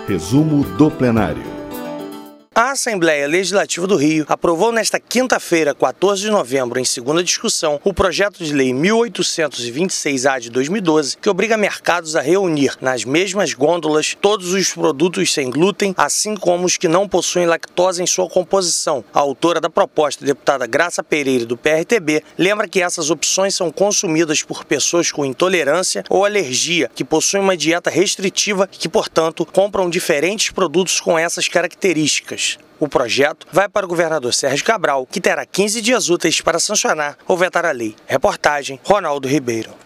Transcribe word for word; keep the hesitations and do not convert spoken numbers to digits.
Resumo do plenário. A Assembleia Legislativa do Rio aprovou nesta quinta-feira, quatorze de novembro, em segunda discussão, o projeto de lei mil oitocentos e vinte e seis A de dois mil e doze, que obriga mercados a reunir nas mesmas gôndolas todos os produtos sem glúten, assim como os que não possuem lactose em sua composição. A autora da proposta, a deputada Graça Pereira, do P R T B, lembra que essas opções são consumidas por pessoas com intolerância ou alergia, que possuem uma dieta restritiva e que, portanto, compram diferentes produtos com essas características. O projeto vai para o governador Sérgio Cabral, que terá quinze dias úteis para sancionar ou vetar a lei. Reportagem Ronaldo Ribeiro.